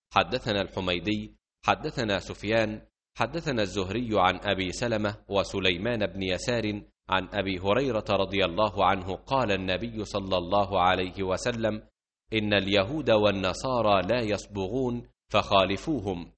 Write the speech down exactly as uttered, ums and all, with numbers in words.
حدثنا الحميدي حدثنا سفيان حدثنا الزهري عن أبي سلمة وسليمان بن يسار عن أبي هريرة رضي الله عنه قال النبي صلى الله عليه وسلم: إن اليهود والنصارى لا يصبغون فخالفوهم،